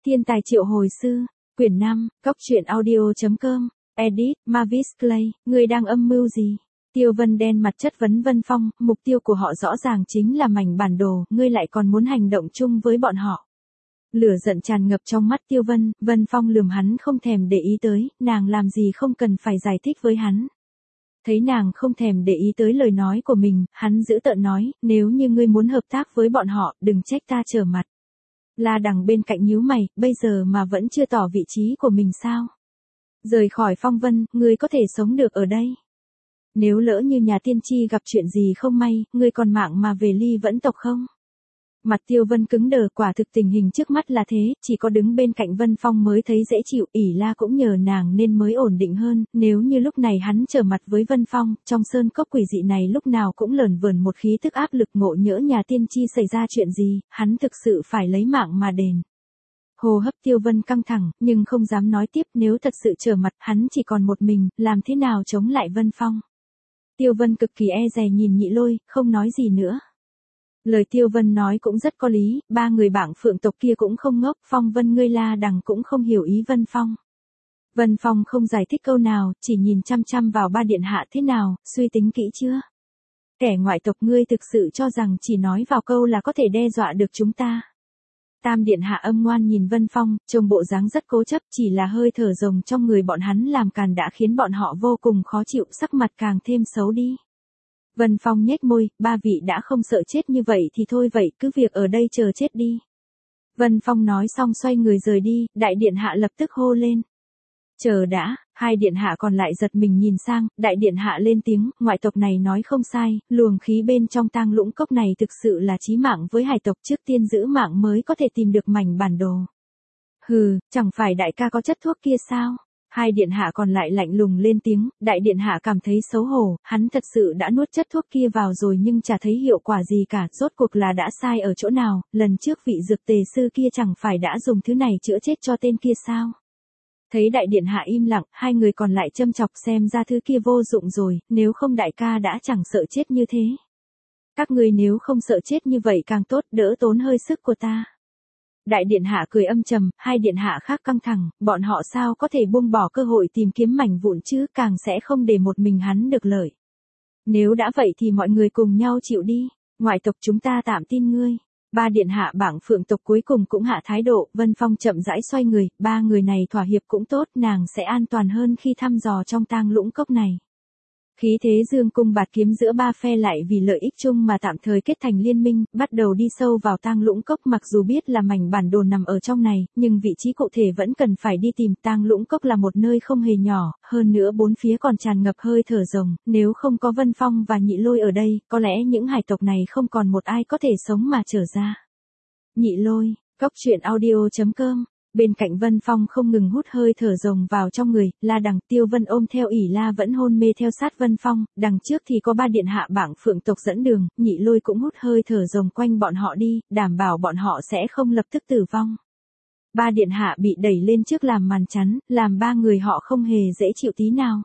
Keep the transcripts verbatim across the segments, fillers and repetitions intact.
Thiên tài triệu hồi sư, quyển năm, Cóc truyện audio.com, edit, Mavis Clay, người đang âm mưu gì? Tiêu Vân đen mặt chất vấn Vân Phong, mục tiêu của họ rõ ràng chính là mảnh bản đồ, ngươi lại còn muốn hành động chung với bọn họ. Lửa giận tràn ngập trong mắt Tiêu Vân, Vân Phong lườm hắn không thèm để ý tới, nàng làm gì không cần phải giải thích với hắn. Thấy nàng không thèm để ý tới lời nói của mình, hắn giữ tợn nói, nếu như ngươi muốn hợp tác với bọn họ, đừng trách ta trở mặt. La Đằng bên cạnh nhíu mày, bây giờ mà vẫn chưa tỏ vị trí của mình sao? Rời khỏi Phong Vân, ngươi có thể sống được ở đây. Nếu lỡ như nhà tiên tri gặp chuyện gì không may, ngươi còn mạng mà về Ly Vẫn tộc không? Mặt Tiêu Vân cứng đờ, quả thực tình hình trước mắt là thế, chỉ có đứng bên cạnh Vân Phong mới thấy dễ chịu, ỷ La cũng nhờ nàng nên mới ổn định hơn, nếu như lúc này hắn trở mặt với Vân Phong, trong sơn cốc quỷ dị này lúc nào cũng lởn vởn một khí tức áp lực, ngộ nhỡ nhà tiên tri xảy ra chuyện gì, hắn thực sự phải lấy mạng mà đền. Hô hấp Tiêu Vân căng thẳng, nhưng không dám nói tiếp, nếu thật sự trở mặt, hắn chỉ còn một mình, làm thế nào chống lại Vân Phong. Tiêu Vân cực kỳ e dè nhìn Nhị Lôi, không nói gì nữa. Lời Tiêu Vân nói cũng rất có lý, ba người bảng phượng tộc kia cũng không ngốc, Phong Vân ngươi La Đằng cũng không hiểu ý Vân Phong. Vân Phong không giải thích câu nào, chỉ nhìn chăm chăm vào ba điện hạ thế nào, suy tính kỹ chưa? Kẻ ngoại tộc ngươi thực sự cho rằng chỉ nói vào câu là có thể đe dọa được chúng ta. Tam điện hạ âm ngoan nhìn Vân Phong, trông bộ dáng rất cố chấp, chỉ là hơi thở rồng trong người bọn hắn làm càn đã khiến bọn họ vô cùng khó chịu, sắc mặt càng thêm xấu đi. Vân Phong nhếch môi, ba vị đã không sợ chết như vậy thì thôi vậy, cứ việc ở đây chờ chết đi. Vân Phong nói xong xoay người rời đi, đại điện hạ lập tức hô lên. Chờ đã, hai điện hạ còn lại giật mình nhìn sang, đại điện hạ lên tiếng, ngoại tộc này nói không sai, luồng khí bên trong tang lũng cốc này thực sự là chí mạng với hải tộc, trước tiên giữ mạng mới có thể tìm được mảnh bản đồ. Hừ, chẳng phải đại ca có chất thuốc kia sao? Hai điện hạ còn lại lạnh lùng lên tiếng, đại điện hạ cảm thấy xấu hổ, hắn thật sự đã nuốt chất thuốc kia vào rồi nhưng chả thấy hiệu quả gì cả, rốt cuộc là đã sai ở chỗ nào, lần trước vị dược tề sư kia chẳng phải đã dùng thứ này chữa chết cho tên kia sao? Thấy đại điện hạ im lặng, hai người còn lại châm chọc xem ra thứ kia vô dụng rồi, nếu không đại ca đã chẳng sợ chết như thế. Các người nếu không sợ chết như vậy càng tốt, đỡ tốn hơi sức của ta. Đại điện hạ cười âm trầm, hai điện hạ khác căng thẳng, bọn họ sao có thể buông bỏ cơ hội tìm kiếm mảnh vụn chứ, càng sẽ không để một mình hắn được lợi. Nếu đã vậy thì mọi người cùng nhau chịu đi, ngoại tộc chúng ta tạm tin ngươi. Ba điện hạ bảng phượng tộc cuối cùng cũng hạ thái độ, Vân Phong chậm rãi xoay người, ba người này thỏa hiệp cũng tốt, nàng sẽ an toàn hơn khi thăm dò trong tang lũng cốc này. Khí thế dương cung bạt kiếm giữa ba phe lại vì lợi ích chung mà tạm thời kết thành liên minh, bắt đầu đi sâu vào tang lũng cốc, mặc dù biết là mảnh bản đồ nằm ở trong này, nhưng vị trí cụ thể vẫn cần phải đi tìm. Tang lũng cốc là một nơi không hề nhỏ, hơn nữa bốn phía còn tràn ngập hơi thở rồng, nếu không có Vân Phong và Nhị Lôi ở đây, có lẽ những hải tộc này không còn một ai có thể sống mà trở ra. Nhị Lôi, Cóc truyện audio.com. Bên cạnh Vân Phong không ngừng hút hơi thở rồng vào trong người, La Đằng, Tiêu Vân ôm theo ỷ La vẫn hôn mê theo sát Vân Phong, đằng trước thì có ba điện hạ bảng phượng tộc dẫn đường, Nhị Lôi cũng hút hơi thở rồng quanh bọn họ đi, đảm bảo bọn họ sẽ không lập tức tử vong. Ba điện hạ bị đẩy lên trước làm màn chắn, làm ba người họ không hề dễ chịu tí nào.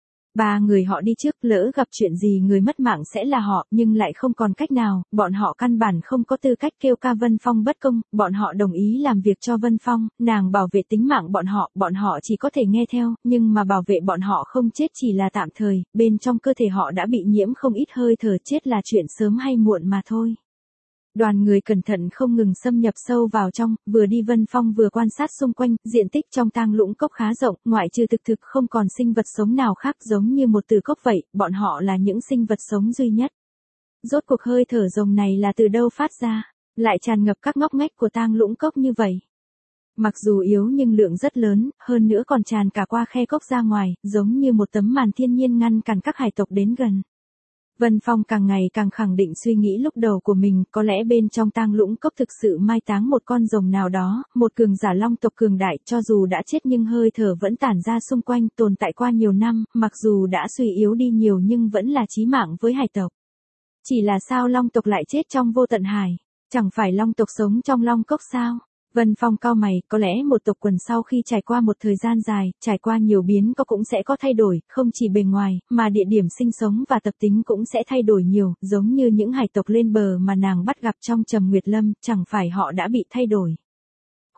Ba người họ đi trước, lỡ gặp chuyện gì người mất mạng sẽ là họ, nhưng lại không còn cách nào, bọn họ căn bản không có tư cách kêu ca Vân Phong bất công, bọn họ đồng ý làm việc cho Vân Phong, nàng bảo vệ tính mạng bọn họ, bọn họ chỉ có thể nghe theo, nhưng mà bảo vệ bọn họ không chết chỉ là tạm thời, bên trong cơ thể họ đã bị nhiễm không ít hơi thở, chết là chuyện sớm hay muộn mà thôi. Đoàn người cẩn thận không ngừng xâm nhập sâu vào trong, vừa đi Vân Phong vừa quan sát xung quanh, diện tích trong tang lũng cốc khá rộng, ngoại trừ thực thực không còn sinh vật sống nào khác, giống như một tử cốc vậy, bọn họ là những sinh vật sống duy nhất. Rốt cuộc hơi thở rồng này là từ đâu phát ra, lại tràn ngập các ngóc ngách của tang lũng cốc như vậy. Mặc dù yếu nhưng lượng rất lớn, hơn nữa còn tràn cả qua khe cốc ra ngoài, giống như một tấm màn thiên nhiên ngăn cản các hải tộc đến gần. Vân Phong càng ngày càng khẳng định suy nghĩ lúc đầu của mình, có lẽ bên trong tang lũng cốc thực sự mai táng một con rồng nào đó, một cường giả long tộc cường đại, cho dù đã chết nhưng hơi thở vẫn tản ra xung quanh, tồn tại qua nhiều năm, mặc dù đã suy yếu đi nhiều nhưng vẫn là chí mạng với hải tộc. Chỉ là sao long tộc lại chết trong vô tận hải? Chẳng phải long tộc sống trong long cốc sao? Vân Phong cau mày, có lẽ một tộc quần sau khi trải qua một thời gian dài, trải qua nhiều biến có cũng sẽ có thay đổi, không chỉ bề ngoài, mà địa điểm sinh sống và tập tính cũng sẽ thay đổi nhiều, giống như những hải tộc lên bờ mà nàng bắt gặp trong Trầm Nguyệt Lâm, chẳng phải họ đã bị thay đổi.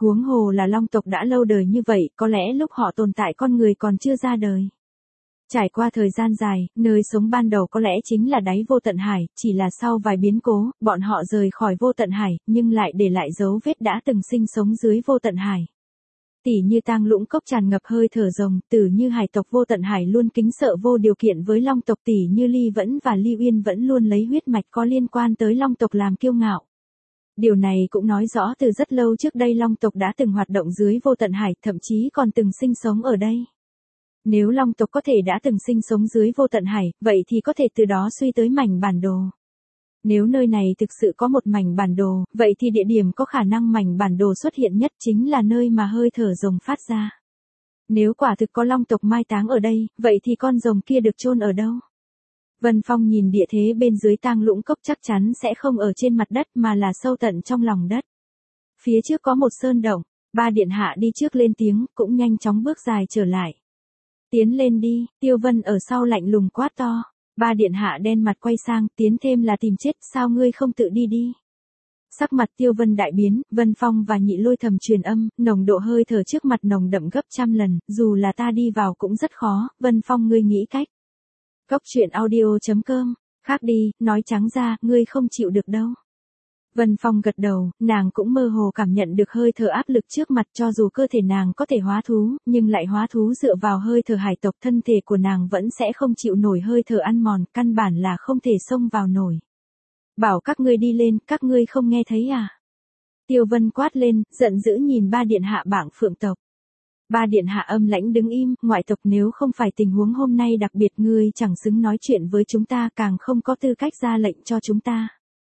Huống hồ là Long tộc đã lâu đời như vậy, có lẽ lúc họ tồn tại con người còn chưa ra đời. Trải qua thời gian dài, nơi sống ban đầu có lẽ chính là đáy vô tận hải, chỉ là sau vài biến cố, bọn họ rời khỏi vô tận hải, nhưng lại để lại dấu vết đã từng sinh sống dưới vô tận hải. Tỉ như tang lũng cốc tràn ngập hơi thở rồng, tử như hải tộc vô tận hải luôn kính sợ vô điều kiện với Long tộc, tỉ như Ly Vẫn và Ly Uyên vẫn luôn lấy huyết mạch có liên quan tới Long tộc làm kiêu ngạo. Điều này cũng nói rõ từ rất lâu trước đây Long tộc đã từng hoạt động dưới vô tận hải, thậm chí còn từng sinh sống ở đây. Nếu Long tộc có thể đã từng sinh sống dưới vô tận hải, vậy thì có thể từ đó suy tới mảnh bản đồ. Nếu nơi này thực sự có một mảnh bản đồ, vậy thì địa điểm có khả năng mảnh bản đồ xuất hiện nhất chính là nơi mà hơi thở rồng phát ra. Nếu quả thực có Long tộc mai táng ở đây, vậy thì con rồng kia được chôn ở đâu? Vân Phong nhìn địa thế bên dưới tang lũng cốc chắc chắn sẽ không ở trên mặt đất mà là sâu tận trong lòng đất. Phía trước có một sơn động, ba điện hạ đi trước lên tiếng, cũng nhanh chóng bước dài trở lại. Tiến lên đi, Tiêu Vân ở sau lạnh lùng quát to. Ba điện hạ đen mặt quay sang, tiến thêm là tìm chết, sao ngươi không tự đi đi? Sắc mặt Tiêu Vân đại biến, Vân Phong và Nhị Lôi thầm truyền âm, nồng độ hơi thở trước mặt nồng đậm gấp trăm lần, dù là ta đi vào cũng rất khó, Vân Phong ngươi nghĩ cách. Cốc truyện audio chấm com, khác đi, nói trắng ra, ngươi không chịu được đâu. Vân Phong gật đầu, nàng cũng mơ hồ cảm nhận được hơi thở áp lực trước mặt, cho dù cơ thể nàng có thể hóa thú, nhưng lại hóa thú dựa vào hơi thở hải tộc, thân thể của nàng vẫn sẽ không chịu nổi hơi thở ăn mòn, căn bản là không thể xông vào nổi. Bảo các ngươi đi lên, các ngươi không nghe thấy à? Tiêu Vân quát lên, giận dữ nhìn ba điện hạ bảng phượng tộc. Ba điện hạ âm lãnh đứng im, ngoại tộc nếu không phải tình huống hôm nay đặc biệt ngươi chẳng xứng nói chuyện với chúng ta, càng không có tư cách ra lệnh cho chúng ta.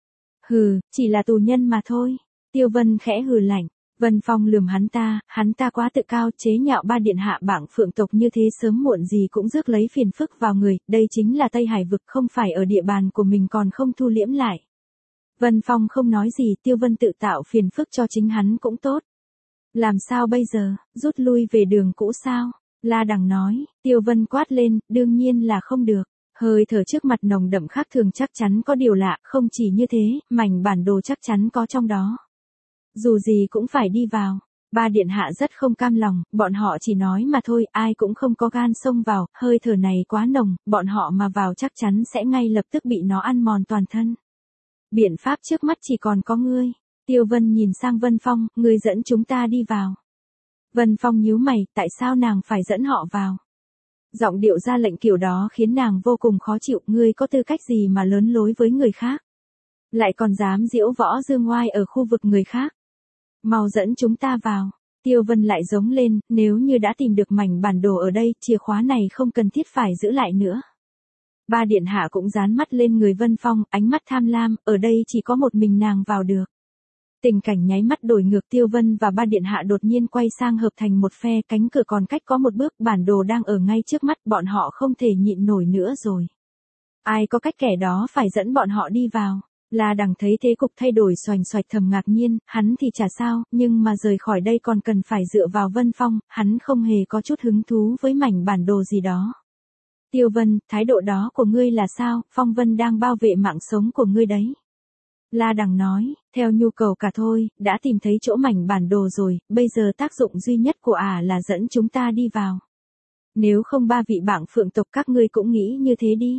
Hừ, chỉ là tù nhân mà thôi. Tiêu Vân khẽ hừ lạnh. Vân Phong lườm hắn ta, hắn ta quá tự cao, chế nhạo ba điện hạ bảng phượng tộc như thế sớm muộn gì cũng rước lấy phiền phức vào người, đây chính là Tây Hải vực, không phải ở địa bàn của mình còn không thu liễm lại. Vân Phong không nói gì, Tiêu Vân tự tạo phiền phức cho chính hắn cũng tốt. Làm sao bây giờ, rút lui về đường cũ sao? La Đằng nói. Tiêu Vân quát lên, đương nhiên là không được. Hơi thở trước mặt nồng đậm khác thường, chắc chắn có điều lạ, không chỉ như thế, mảnh bản đồ chắc chắn có trong đó. Dù gì cũng phải đi vào. Ba điện hạ rất không cam lòng, bọn họ chỉ nói mà thôi, ai cũng không có gan xông vào, hơi thở này quá nồng, bọn họ mà vào chắc chắn sẽ ngay lập tức bị nó ăn mòn toàn thân. Biện pháp trước mắt chỉ còn có ngươi. Tiêu Vân nhìn sang Vân Phong, ngươi dẫn chúng ta đi vào. Vân Phong nhíu mày, tại sao nàng phải dẫn họ vào? Giọng điệu ra lệnh kiểu đó khiến nàng vô cùng khó chịu, ngươi có tư cách gì mà lớn lối với người khác? Lại còn dám diễu võ dương ngoai ở khu vực người khác? Mau dẫn chúng ta vào. Tiêu Vân lại giống lên, nếu như đã tìm được mảnh bản đồ ở đây, chìa khóa này không cần thiết phải giữ lại nữa. Ba điện hạ cũng dán mắt lên người Vân Phong, ánh mắt tham lam, ở đây chỉ có một mình nàng vào được. Tình cảnh nháy mắt đổi ngược, Tiêu Vân và ba điện hạ đột nhiên quay sang hợp thành một phe, cánh cửa còn cách có một bước, bản đồ đang ở ngay trước mắt, bọn họ không thể nhịn nổi nữa rồi. Ai có cách kẻ đó phải dẫn bọn họ đi vào. La Đằng thấy thế cục thay đổi xoành xoạch thầm ngạc nhiên, hắn thì chả sao, nhưng mà rời khỏi đây còn cần phải dựa vào Vân Phong, hắn không hề có chút hứng thú với mảnh bản đồ gì đó. Tiêu Vân, thái độ đó của ngươi là sao? Phong Vân đang bảo vệ mạng sống của ngươi đấy. La Đằng nói, theo nhu cầu cả thôi, đã tìm thấy chỗ mảnh bản đồ rồi, bây giờ tác dụng duy nhất của ả là dẫn chúng ta đi vào. Nếu không ba vị bảng phượng tộc các ngươi cũng nghĩ như thế đi.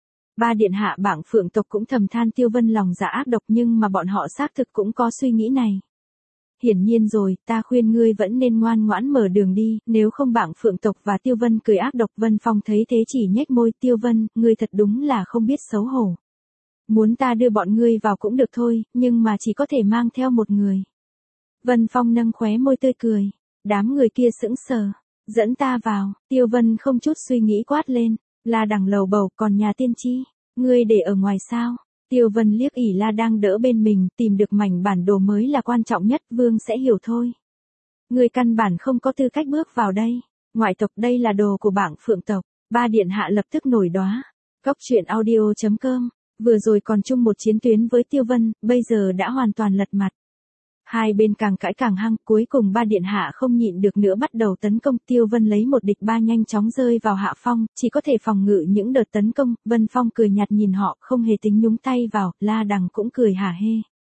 Ba điện hạ bảng phượng tộc cũng thầm than Tiêu Vân lòng dạ ác độc, nhưng mà bọn họ xác thực cũng có suy nghĩ này. Hiển nhiên rồi, ta khuyên ngươi vẫn nên ngoan ngoãn mở đường đi, nếu không bảng phượng tộc và Tiêu Vân cười ác độc. Vân Phong thấy thế chỉ nhếch môi, Tiêu Vân, ngươi thật đúng là không biết xấu hổ. Muốn ta đưa bọn ngươi vào cũng được thôi, nhưng mà chỉ có thể mang theo một người. Vân Phong nâng khóe môi tươi cười. Đám người kia sững sờ. Dẫn ta vào, Tiêu Vân không chút suy nghĩ quát lên. La Đằng lầu bầu, còn nhà tiên tri, ngươi để ở ngoài sao? Tiêu Vân liếc ỉ La đang đỡ bên mình, tìm được mảnh bản đồ mới là quan trọng nhất, vương sẽ hiểu thôi. Ngươi căn bản không có tư cách bước vào đây. Ngoại tộc đây là đồ của bảng phượng tộc. Ba điện hạ lập tức nổi đoá. Cốc truyện audio chấm com. Vừa rồi còn chung một chiến tuyến với Tiêu Vân, bây giờ đã hoàn toàn lật mặt. Hai bên càng cãi càng hăng, cuối cùng ba điện hạ không nhịn được nữa bắt đầu tấn công. Tiêu Vân lấy một địch ba nhanh chóng rơi vào hạ phong, chỉ có thể phòng ngự những đợt tấn công. Vân Phong cười nhạt nhìn họ, không hề tính nhúng tay vào, La Đằng cũng cười hả hê.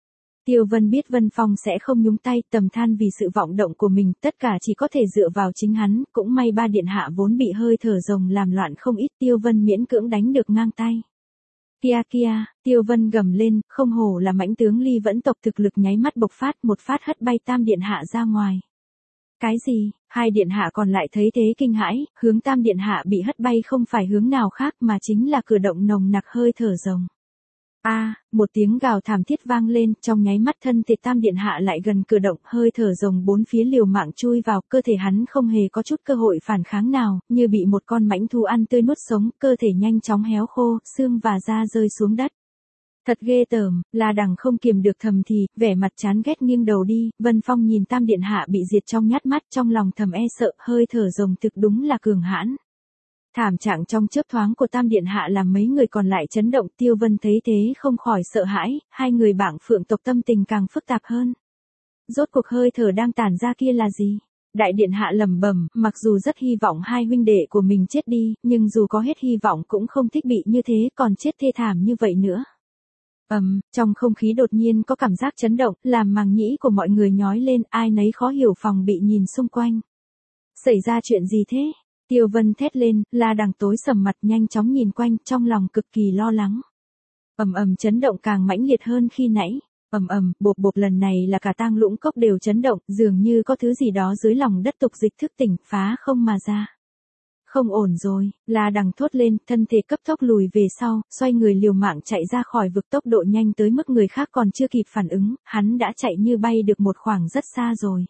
Tiêu Vân biết Vân Phong sẽ không nhúng tay, tầm than vì sự vọng động của mình, tất cả chỉ có thể dựa vào chính hắn, cũng may ba điện hạ vốn bị hơi thở rồng làm loạn không ít, Tiêu Vân miễn cưỡng đánh được ngang tay. Kia kia, Tiêu Vân gầm lên, không hổ là mãnh tướng Ly Vẫn tộc, thực lực nháy mắt bộc phát, một phát hất bay Tam điện hạ ra ngoài. Cái gì? Hai điện hạ còn lại thấy thế kinh hãi, hướng Tam điện hạ bị hất bay không phải hướng nào khác mà chính là cửa động nồng nặc hơi thở rồng. A, à, một tiếng gào thảm thiết vang lên, trong nháy mắt thân thể Tam điện hạ lại gần cửa động, hơi thở rồng bốn phía liều mạng chui vào, cơ thể hắn không hề có chút cơ hội phản kháng nào, như bị một con mãnh thú ăn tươi nuốt sống, cơ thể nhanh chóng héo khô, xương và da rơi xuống đất. Thật ghê tởm, La Đằng không kiềm được thầm thì, vẻ mặt chán ghét nghiêng đầu đi, Vân Phong nhìn Tam điện hạ bị diệt trong nhát mắt, trong lòng thầm e sợ, hơi thở rồng thực đúng là cường hãn. Thảm trạng trong chớp thoáng của Tam điện hạ làm mấy người còn lại chấn động, Tiêu Vân thấy thế không khỏi sợ hãi, hai người bảng phượng tộc tâm tình càng phức tạp hơn. Rốt cuộc hơi thở đang tản ra kia là gì? Đại điện hạ lẩm bẩm, mặc dù rất hy vọng hai huynh đệ của mình chết đi, nhưng dù có hết hy vọng cũng không thích bị như thế, còn chết thê thảm như vậy nữa. Ầm, um, trong không khí đột nhiên có cảm giác chấn động, làm màng nhĩ của mọi người nhói lên, ai nấy khó hiểu phòng bị nhìn xung quanh. Xảy ra chuyện gì thế? Tiêu Vân thét lên, La Đằng tối sầm mặt nhanh chóng nhìn quanh, trong lòng cực kỳ lo lắng. Ầm ầm chấn động càng mãnh liệt hơn khi nãy. Ầm ầm, bộp bộp, lần này là cả Tang Lũng Cốc đều chấn động, dường như có thứ gì đó dưới lòng đất tục dịch thức tỉnh, phá không mà ra. Không ổn rồi, La Đằng thốt lên, thân thể cấp tốc lùi về sau, xoay người liều mạng chạy ra khỏi vực, tốc độ nhanh tới mức người khác còn chưa kịp phản ứng, hắn đã chạy như bay được một khoảng rất xa rồi.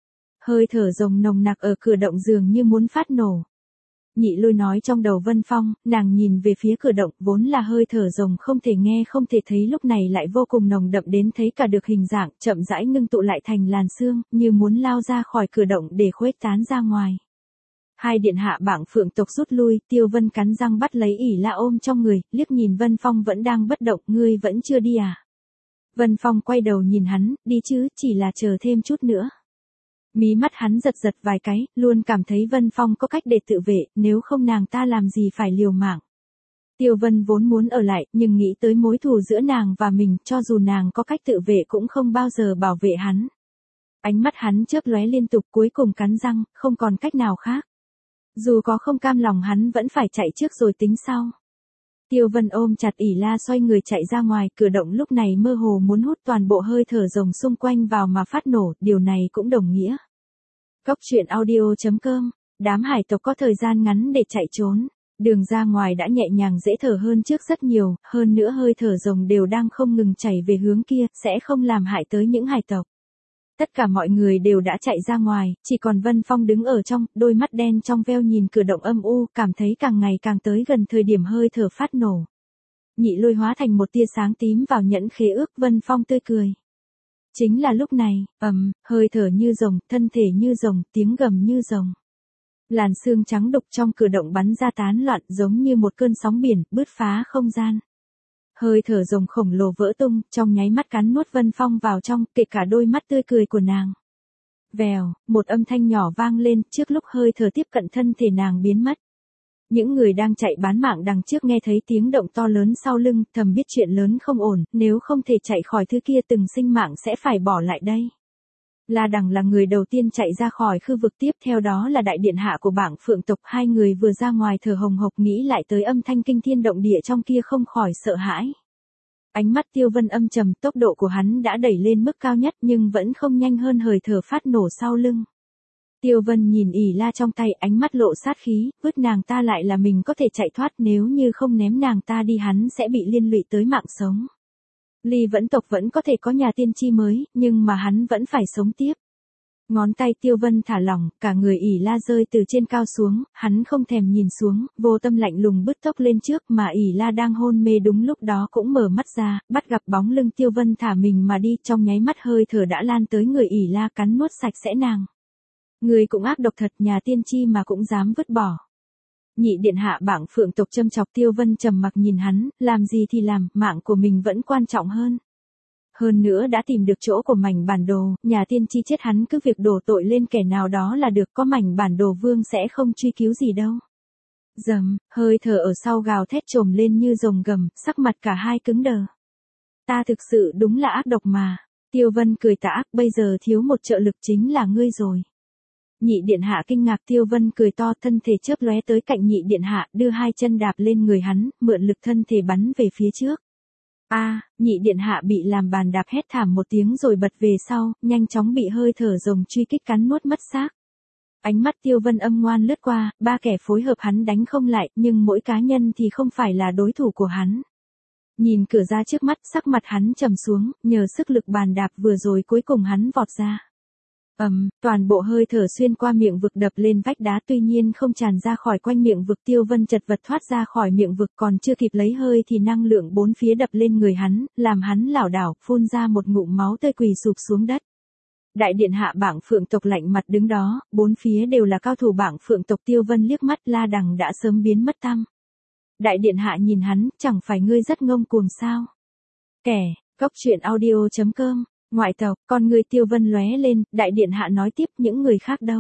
Hơi thở rồng nồng nặc ở cửa động dường như muốn phát nổ. Nhị Lôi nói trong đầu Vân Phong, nàng nhìn về phía cửa động, vốn là hơi thở rồng không thể nghe không thể thấy, lúc này lại vô cùng nồng đậm đến thấy cả được hình dạng, chậm rãi ngưng tụ lại thành làn sương, như muốn lao ra khỏi cửa động để khuếch tán ra ngoài. Hai điện hạ bảng phượng tộc rút lui, Tiêu Vân cắn răng bắt lấy ỉ la ôm trong người, liếc nhìn Vân Phong vẫn đang bất động, ngươi vẫn chưa đi à? Vân Phong quay đầu nhìn hắn, đi chứ, chỉ là chờ thêm chút nữa. Mí mắt hắn giật giật vài cái, luôn cảm thấy Vân Phong có cách để tự vệ, nếu không nàng ta làm gì phải liều mạng. Tiêu Vân vốn muốn ở lại, nhưng nghĩ tới mối thù giữa nàng và mình, cho dù nàng có cách tự vệ cũng không bao giờ bảo vệ hắn. Ánh mắt hắn chớp lóe liên tục, cuối cùng cắn răng, không còn cách nào khác. Dù có không cam lòng hắn vẫn phải chạy trước rồi tính sau. Tiêu Vân ôm chặt ỉ la xoay người chạy ra ngoài, cửa động lúc này mơ hồ muốn hút toàn bộ hơi thở rồng xung quanh vào mà phát nổ, điều này cũng đồng nghĩa. Cốc truyện audio chấm com, đám hải tộc có thời gian ngắn để chạy trốn. Đường ra ngoài đã nhẹ nhàng dễ thở hơn trước rất nhiều, hơn nữa hơi thở rồng đều đang không ngừng chảy về hướng kia, sẽ không làm hại tới những hải tộc. Tất cả mọi người đều đã chạy ra ngoài, chỉ còn Vân Phong đứng ở trong, đôi mắt đen trong veo nhìn cửa động âm u, cảm thấy càng ngày càng tới gần thời điểm hơi thở phát nổ. Nhị Lôi hóa thành một tia sáng tím vào nhẫn khế ước, Vân Phong tươi cười. Chính là lúc này, ầm, um, hơi thở như rồng, thân thể như rồng, tiếng gầm như rồng. Làn sương trắng đục trong cửa động bắn ra tán loạn giống như một cơn sóng biển, bứt phá không gian. Hơi thở rồng khổng lồ vỡ tung, trong nháy mắt cắn nuốt Vân Phong vào trong, kể cả đôi mắt tươi cười của nàng. Vèo, một âm thanh nhỏ vang lên, trước lúc hơi thở tiếp cận thân thể nàng biến mất. Những người đang chạy bán mạng đằng trước nghe thấy tiếng động to lớn sau lưng, thầm biết chuyện lớn không ổn, nếu không thể chạy khỏi thứ kia từng sinh mạng sẽ phải bỏ lại đây. La Đằng là người đầu tiên chạy ra khỏi khu vực, tiếp theo đó là đại điện hạ của bảng phượng tộc, hai người vừa ra ngoài thở hồng hộc nghĩ lại tới âm thanh kinh thiên động địa trong kia không khỏi sợ hãi. Ánh mắt Tiêu Vân âm trầm, tốc độ của hắn đã đẩy lên mức cao nhất nhưng vẫn không nhanh hơn hơi thở phát nổ sau lưng. Tiêu Vân nhìn ỉ la trong tay, ánh mắt lộ sát khí, vứt nàng ta lại là mình có thể chạy thoát, nếu như không ném nàng ta đi hắn sẽ bị liên lụy tới mạng sống. Ly Vẫn tộc vẫn có thể có nhà tiên tri mới, nhưng mà hắn vẫn phải sống tiếp. Ngón tay Tiêu Vân thả lỏng, cả người ỉ la rơi từ trên cao xuống, hắn không thèm nhìn xuống, vô tâm lạnh lùng bứt tốc lên trước, mà ỉ la đang hôn mê đúng lúc đó cũng mở mắt ra, bắt gặp bóng lưng Tiêu Vân thả mình mà đi, trong nháy mắt hơi thở đã lan tới người ỉ la cắn nuốt sạch sẽ nàng. Người cũng ác độc thật, nhà tiên tri mà cũng dám vứt bỏ. Nhị điện hạ bảng phượng tộc châm chọc. Tiêu Vân trầm mặc nhìn hắn, làm gì thì làm, mạng của mình vẫn quan trọng hơn. Hơn nữa đã tìm được chỗ của mảnh bản đồ, nhà tiên tri chết hắn cứ việc đổ tội lên kẻ nào đó là được, có mảnh bản đồ vương sẽ không truy cứu gì đâu. Dầm, hơi thở ở sau gào thét trồm lên như rồng gầm, sắc mặt cả hai cứng đờ. Ta thực sự đúng là ác độc mà. Tiêu Vân cười tà ác, bây giờ thiếu một trợ lực chính là ngươi rồi. Nhị điện hạ kinh ngạc, Tiêu Vân cười to, thân thể chớp lóe tới cạnh nhị điện hạ, đưa hai chân đạp lên người hắn, mượn lực thân thể bắn về phía trước. A, nhị điện hạ bị làm bàn đạp hét thảm một tiếng rồi bật về sau, nhanh chóng bị hơi thở rồng truy kích cắn nuốt mất xác. Ánh mắt Tiêu Vân âm ngoan lướt qua, ba kẻ phối hợp hắn đánh không lại, nhưng mỗi cá nhân thì không phải là đối thủ của hắn. Nhìn cửa ra trước mắt, sắc mặt hắn trầm xuống, nhờ sức lực bàn đạp vừa rồi cuối cùng hắn vọt ra. Ầm, um, toàn bộ hơi thở xuyên qua miệng vực đập lên vách đá, tuy nhiên không tràn ra khỏi quanh miệng vực. Tiêu Vân chật vật thoát ra khỏi miệng vực, còn chưa kịp lấy hơi thì năng lượng bốn phía đập lên người hắn, làm hắn lảo đảo, phun ra một ngụm máu tươi quỳ sụp xuống đất. Đại điện hạ Bảng Phượng tộc lạnh mặt đứng đó, bốn phía đều là cao thủ Bảng Phượng tộc. Tiêu Vân liếc mắt, La Đằng đã sớm biến mất tăm. Đại điện hạ nhìn hắn, chẳng phải ngươi rất ngông cuồng sao? Kẻ, Cốc Truyện Audio chấm com. Ngoại tộc, con người Tiêu Vân lóe lên, đại điện hạ nói tiếp, những người khác đâu?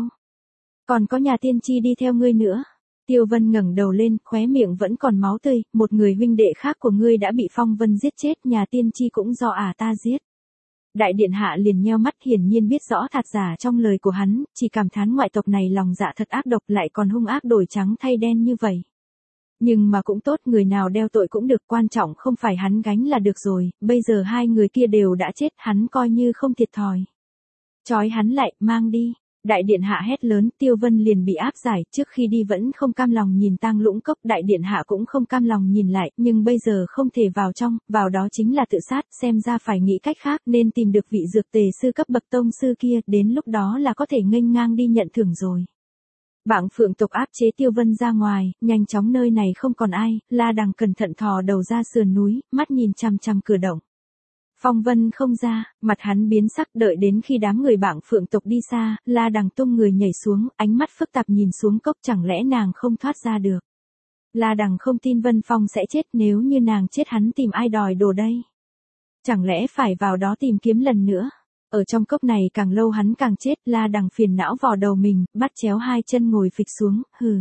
Còn có nhà tiên tri đi theo ngươi nữa. Tiêu Vân ngẩng đầu lên, khóe miệng vẫn còn máu tươi, một người huynh đệ khác của ngươi đã bị Phong Vân giết chết, nhà tiên tri cũng do ả ta giết. Đại điện hạ liền nheo mắt, hiển nhiên biết rõ thật giả trong lời của hắn, chỉ cảm thán ngoại tộc này lòng dạ thật ác độc, lại còn hung ác đổi trắng thay đen như vậy. Nhưng mà cũng tốt, người nào đeo tội cũng được, quan trọng không phải hắn gánh là được rồi, bây giờ hai người kia đều đã chết, hắn coi như không thiệt thòi. Trói hắn lại, mang đi. Đại điện hạ hét lớn, Tiêu Vân liền bị áp giải, trước khi đi vẫn không cam lòng nhìn Tang Lũng Cốc, đại điện hạ cũng không cam lòng nhìn lại, nhưng bây giờ không thể vào trong, vào đó chính là tự sát, xem ra phải nghĩ cách khác, nên tìm được vị dược tề sư cấp bậc tông sư kia, đến lúc đó là có thể nghênh ngang đi nhận thưởng rồi. Bảng Phượng tộc áp chế Tiêu Vân ra ngoài, nhanh chóng nơi này không còn ai, La Đằng cẩn thận thò đầu ra sườn núi, mắt nhìn chằm chằm cửa động. Phong Vân không ra, mặt hắn biến sắc, đợi đến khi đám người Bảng Phượng tộc đi xa, La Đằng tung người nhảy xuống, ánh mắt phức tạp nhìn xuống cốc, chẳng lẽ nàng không thoát ra được. La Đằng không tin Vân Phong sẽ chết, nếu như nàng chết hắn tìm ai đòi đồ đây. Chẳng lẽ phải vào đó tìm kiếm lần nữa. Ở trong cốc này càng lâu hắn càng chết, La Đằng phiền não vò đầu mình, bắt chéo hai chân ngồi phịch xuống, hừ.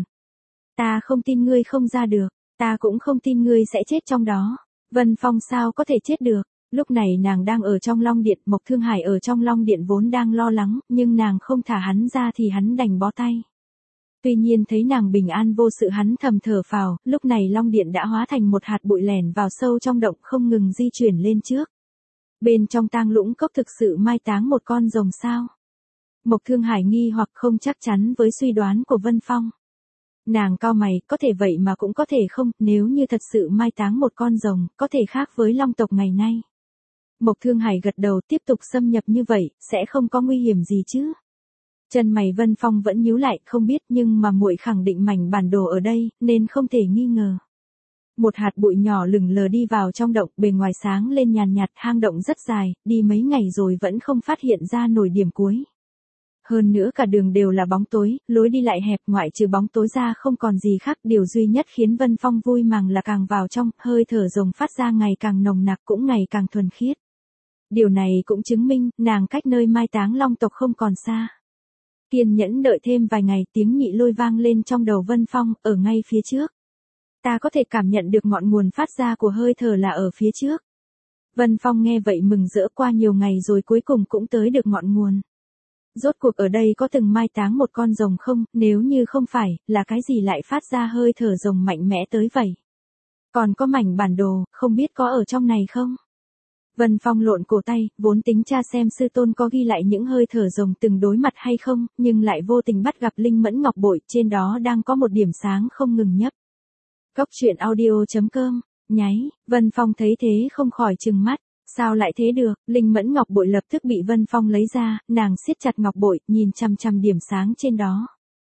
Ta không tin ngươi không ra được, ta cũng không tin ngươi sẽ chết trong đó. Vân Phong sao có thể chết được. Lúc này nàng đang ở trong Long Điện, Mộc Thương Hải ở trong Long Điện vốn đang lo lắng, nhưng nàng không thả hắn ra thì hắn đành bó tay. Tuy nhiên thấy nàng bình an vô sự hắn thầm thở phào, lúc này Long Điện đã hóa thành một hạt bụi lẻn vào sâu trong động không ngừng di chuyển lên trước. Bên trong Tang Lũng Cốc thực sự mai táng một con rồng sao? Mộc Thương Hải nghi hoặc không chắc chắn với suy đoán của Vân Phong. Nàng cau mày, có thể vậy mà cũng có thể không, nếu như thật sự mai táng một con rồng, có thể khác với Long tộc ngày nay. Mộc Thương Hải gật đầu, tiếp tục xâm nhập như vậy, sẽ không có nguy hiểm gì chứ? Chân mày Vân Phong vẫn nhíu lại, không biết, nhưng mà muội khẳng định mảnh bản đồ ở đây, nên không thể nghi ngờ. Một hạt bụi nhỏ lửng lờ đi vào trong động, bề ngoài sáng lên nhàn nhạt, hang động rất dài, đi mấy ngày rồi vẫn không phát hiện ra nổi điểm cuối. Hơn nữa cả đường đều là bóng tối, lối đi lại hẹp, ngoại trừ bóng tối ra không còn gì khác, điều duy nhất khiến Vân Phong vui mừng là càng vào trong, hơi thở rồng phát ra ngày càng nồng nặc cũng ngày càng thuần khiết. Điều này cũng chứng minh, nàng cách nơi mai táng Long tộc không còn xa. Kiên nhẫn đợi thêm vài ngày, tiếng nhị lôi vang lên trong đầu Vân Phong, ở ngay phía trước. Ta có thể cảm nhận được ngọn nguồn phát ra của hơi thở là ở phía trước. Vân Phong nghe vậy mừng rỡ, qua nhiều ngày rồi cuối cùng cũng tới được ngọn nguồn. Rốt cuộc ở đây có từng mai táng một con rồng không, nếu như không phải, là cái gì lại phát ra hơi thở rồng mạnh mẽ tới vậy? Còn có mảnh bản đồ, không biết có ở trong này không? Vân Phong lộn cổ tay, vốn tính tra xem sư tôn có ghi lại những hơi thở rồng từng đối mặt hay không, nhưng lại vô tình bắt gặp linh mẫn ngọc bội, trên đó đang có một điểm sáng không ngừng nhấp. Cốc Truyện Audio chấm com, nháy, Vân Phong thấy thế không khỏi trừng mắt, sao lại thế được, linh mẫn ngọc bội lập tức bị Vân Phong lấy ra, nàng siết chặt ngọc bội, nhìn chằm chằm điểm sáng trên đó.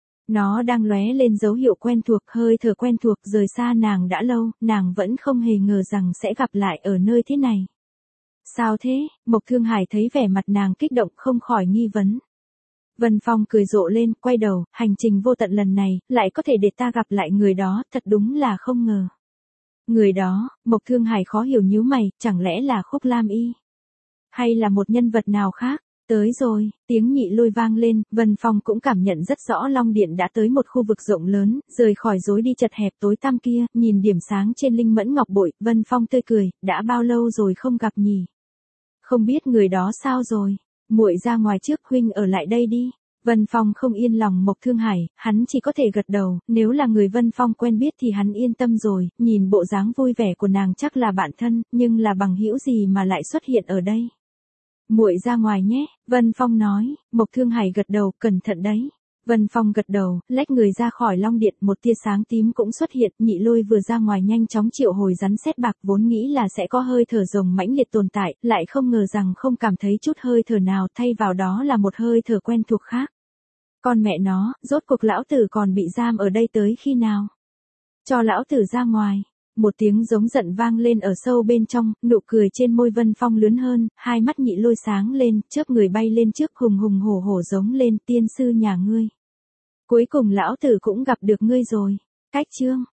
Nó đang lóe lên dấu hiệu quen thuộc, hơi thở quen thuộc, rời xa nàng đã lâu, nàng vẫn không hề ngờ rằng sẽ gặp lại ở nơi thế này. Sao thế? Mộc Thương Hải thấy vẻ mặt nàng kích động không khỏi nghi vấn. Vân Phong cười rộ lên, quay đầu, hành trình vô tận lần này, lại có thể để ta gặp lại người đó, thật đúng là không ngờ. Người đó, Mộc Thương Hải khó hiểu nhíu mày, chẳng lẽ là Khúc Lam Y? Hay là một nhân vật nào khác? Tới rồi, tiếng nhị lôi vang lên, Vân Phong cũng cảm nhận rất rõ Long Điện đã tới một khu vực rộng lớn, rời khỏi rối đi chật hẹp tối tăm kia, nhìn điểm sáng trên linh mẫn ngọc bội, Vân Phong tươi cười, đã bao lâu rồi không gặp nhỉ? Không biết người đó sao rồi? Muội ra ngoài trước, huynh ở lại đây đi. Vân Phong không yên lòng Mộc Thương Hải, hắn chỉ có thể gật đầu, nếu là người Vân Phong quen biết thì hắn yên tâm rồi, nhìn bộ dáng vui vẻ của nàng chắc là bạn thân, nhưng là bằng hữu gì mà lại xuất hiện ở đây. Muội ra ngoài nhé, Vân Phong nói. Mộc Thương Hải gật đầu, cẩn thận đấy. Vân Phong gật đầu, lách người ra khỏi long điện, một tia sáng tím cũng xuất hiện, Nhị Lôi vừa ra ngoài nhanh chóng triệu hồi rắn sét bạc, vốn nghĩ là sẽ có hơi thở rồng mãnh liệt tồn tại, lại không ngờ rằng không cảm thấy chút hơi thở nào, thay vào đó là một hơi thở quen thuộc khác. Con mẹ nó, rốt cuộc lão tử còn bị giam ở đây tới khi nào? Cho lão tử ra ngoài. Một tiếng giống giận vang lên ở sâu bên trong, nụ cười trên môi Vân Phong lướn hơn, hai mắt Nhị Lôi sáng lên, chớp người bay lên trước, hùng hùng hổ hổ giống lên, tiên sư nhà ngươi. Cuối cùng lão tử cũng gặp được ngươi rồi. Cách chương